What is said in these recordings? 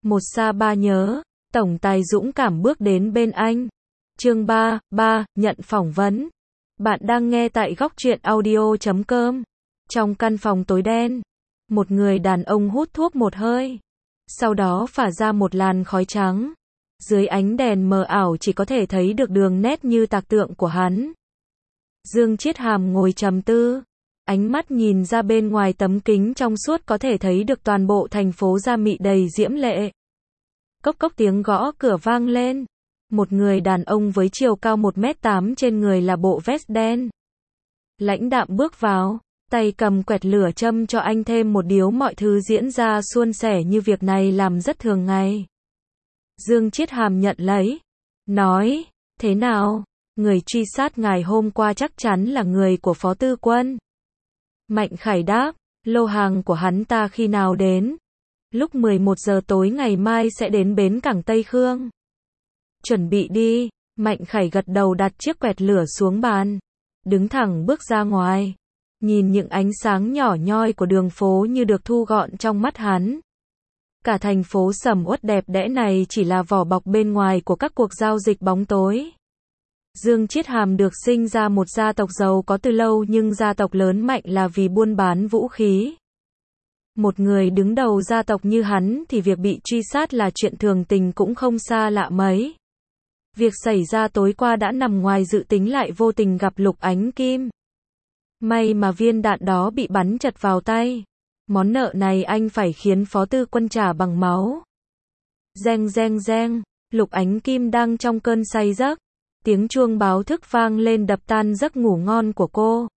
Một xa ba nhớ, tổng tài dũng cảm bước đến bên anh. Chương 3, nhận phỏng vấn. Bạn đang nghe tại góc truyện audio.com. Trong căn phòng tối đen, một người đàn ông hút thuốc một hơi, sau đó phả ra một làn khói trắng. Dưới ánh đèn mờ ảo chỉ có thể thấy được đường nét như tạc tượng của hắn. Dương Chiết Hàm ngồi trầm tư, ánh mắt nhìn ra bên ngoài tấm kính trong suốt có thể thấy được toàn bộ thành phố Gia Mị đầy diễm lệ. Cốc cốc tiếng gõ cửa vang lên. Một người đàn ông với chiều cao 1m8 trên người là bộ vest đen. Lãnh đạm bước vào, tay cầm quẹt lửa châm cho anh thêm một điếu, mọi thứ diễn ra suôn sẻ như việc này làm rất thường ngày. Dương Chiết Hàm nhận lấy, nói, thế nào, người truy sát ngài hôm qua chắc chắn là người của Phó Tư Quân. Mạnh Khải đáp, lô hàng của hắn ta khi nào đến? Lúc 11 giờ tối ngày mai sẽ đến bến cảng Tây Khương. Chuẩn bị đi. Mạnh Khải gật đầu, đặt chiếc quẹt lửa xuống bàn, đứng thẳng bước ra ngoài, nhìn những ánh sáng nhỏ nhoi của đường phố như được thu gọn trong mắt hắn. Cả thành phố sầm uất đẹp đẽ này chỉ là vỏ bọc bên ngoài của các cuộc giao dịch bóng tối. Dương Chiết Hàm được sinh ra một gia tộc giàu có từ lâu, nhưng gia tộc lớn mạnh là vì buôn bán vũ khí. Một người đứng đầu gia tộc như hắn thì việc bị truy sát là chuyện thường tình cũng không xa lạ mấy. Việc xảy ra tối qua đã nằm ngoài dự tính, lại vô tình gặp Lục Ánh Kim. May mà viên đạn đó bị bắn chật vào tay. Món nợ này anh phải khiến Phó Tư Quân trả bằng máu. Reng reng reng, Lục Ánh Kim đang trong cơn say giấc. Tiếng chuông báo thức vang lên đập tan giấc ngủ ngon của cô.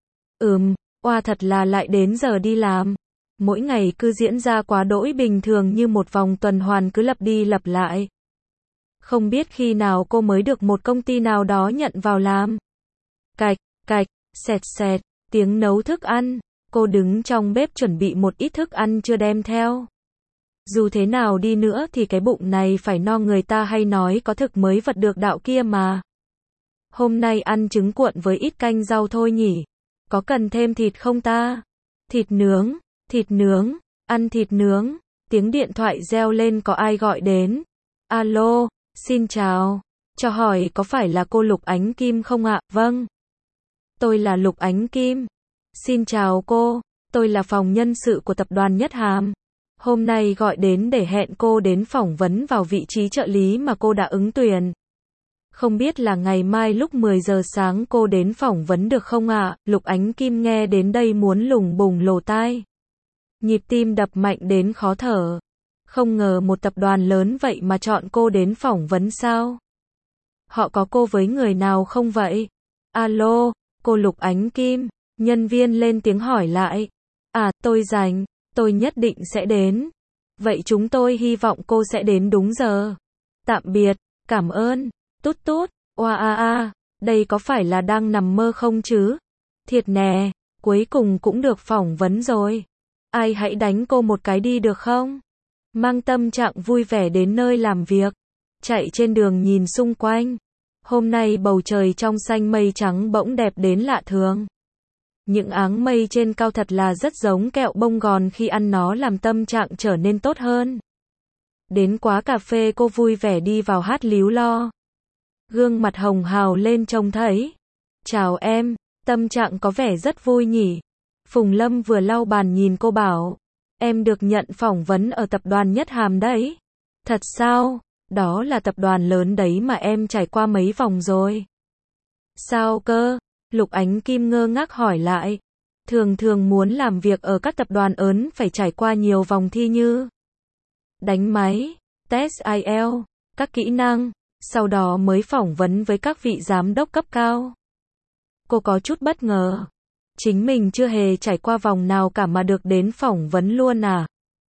Oa thật là lại đến giờ đi làm. Mỗi ngày cứ diễn ra quá đỗi bình thường như một vòng tuần hoàn cứ lặp đi lặp lại. Không biết khi nào cô mới được một công ty nào đó nhận vào làm. Cạch, cạch, xẹt xẹt, tiếng nấu thức ăn. Cô đứng trong bếp chuẩn bị một ít thức ăn chưa đem theo. Dù thế nào đi nữa thì cái bụng này phải no, người ta hay nói có thực mới vật được đạo kia mà. Hôm nay ăn trứng cuộn với ít canh rau thôi nhỉ? Có cần thêm thịt không ta? Thịt nướng, ăn thịt nướng. Tiếng điện thoại reo lên, có ai gọi đến? Alo, xin chào. Cho hỏi có phải là cô Lục Ánh Kim không ạ? Vâng. Tôi là Lục Ánh Kim. Xin chào cô, tôi là phòng nhân sự của tập đoàn Nhất Hàm. Hôm nay gọi đến để hẹn cô đến phỏng vấn vào vị trí trợ lý mà cô đã ứng tuyển. Không biết là ngày mai lúc 10 giờ sáng cô đến phỏng vấn được không ạ? Lục Ánh Kim nghe đến đây muốn lùng bùng lỗ tai. Nhịp tim đập mạnh đến khó thở. Không ngờ một tập đoàn lớn vậy mà chọn cô đến phỏng vấn sao? Họ có cô với người nào không vậy? Alo, cô Lục Ánh Kim. Nhân viên lên tiếng hỏi lại. Tôi rảnh, tôi nhất định sẽ đến. Vậy chúng tôi hy vọng cô sẽ đến đúng giờ. Tạm biệt, cảm ơn. Tút tút, đây có phải là đang nằm mơ không chứ? Thiệt nè, cuối cùng cũng được phỏng vấn rồi. Ai hãy đánh cô một cái đi được không? Mang tâm trạng vui vẻ đến nơi làm việc. Chạy trên đường nhìn xung quanh. Hôm nay bầu trời trong xanh mây trắng bỗng đẹp đến lạ thường. Những áng mây trên cao thật là rất giống kẹo bông gòn, khi ăn nó làm tâm trạng trở nên tốt hơn. Đến quán cà phê cô vui vẻ đi vào hát líu lo. Gương mặt hồng hào lên trông thấy. Chào em, tâm trạng có vẻ rất vui nhỉ. Phùng Lâm vừa lau bàn nhìn cô bảo. Em được nhận phỏng vấn ở tập đoàn Nhất Hàm đấy. Thật sao? Đó là tập đoàn lớn đấy mà em trải qua mấy vòng rồi. Sao cơ? Lục Ánh Kim ngơ ngác hỏi lại. Thường muốn làm việc ở các tập đoàn lớn phải trải qua nhiều vòng thi như đánh máy, test IELTS, các kỹ năng, sau đó mới phỏng vấn với các vị giám đốc cấp cao. Cô có chút bất ngờ. Chính mình chưa hề trải qua vòng nào cả mà được đến phỏng vấn luôn à?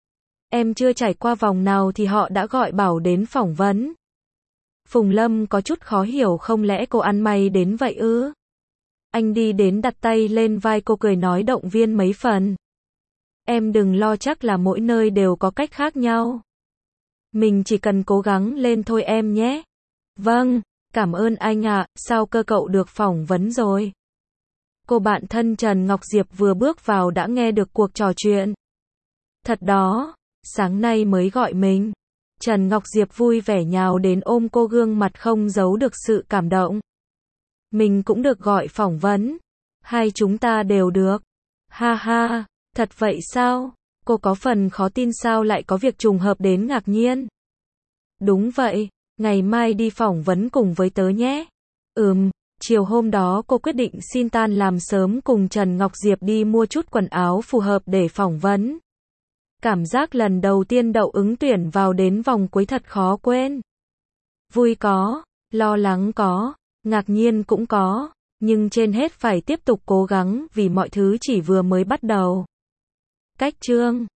Em chưa trải qua vòng nào thì họ đã gọi bảo đến phỏng vấn. Phùng Lâm có chút khó hiểu, không lẽ cô ăn may đến vậy ư? Anh đi đến đặt tay lên vai cô, cười nói động viên mấy phần. Em đừng lo, chắc là mỗi nơi đều có cách khác nhau. Mình chỉ cần cố gắng lên thôi em nhé. Vâng, cảm ơn anh ạ. Sao cơ cậu được phỏng vấn rồi? Cô bạn thân Trần Ngọc Diệp vừa bước vào đã nghe được cuộc trò chuyện. Thật đó, sáng nay mới gọi mình. Trần Ngọc Diệp vui vẻ nhào đến ôm cô, gương mặt không giấu được sự cảm động. Mình cũng được gọi phỏng vấn. Hai chúng ta đều được. Ha ha, thật vậy sao? Cô có phần khó tin sao lại có việc trùng hợp đến ngạc nhiên. Đúng vậy, ngày mai đi phỏng vấn cùng với tớ nhé. Chiều hôm đó cô quyết định xin tan làm sớm cùng Trần Ngọc Diệp đi mua chút quần áo phù hợp để phỏng vấn. Cảm giác lần đầu tiên đậu ứng tuyển vào đến vòng cuối thật khó quên. Vui có, lo lắng có, ngạc nhiên cũng có, nhưng trên hết phải tiếp tục cố gắng vì mọi thứ chỉ vừa mới bắt đầu. Cách chương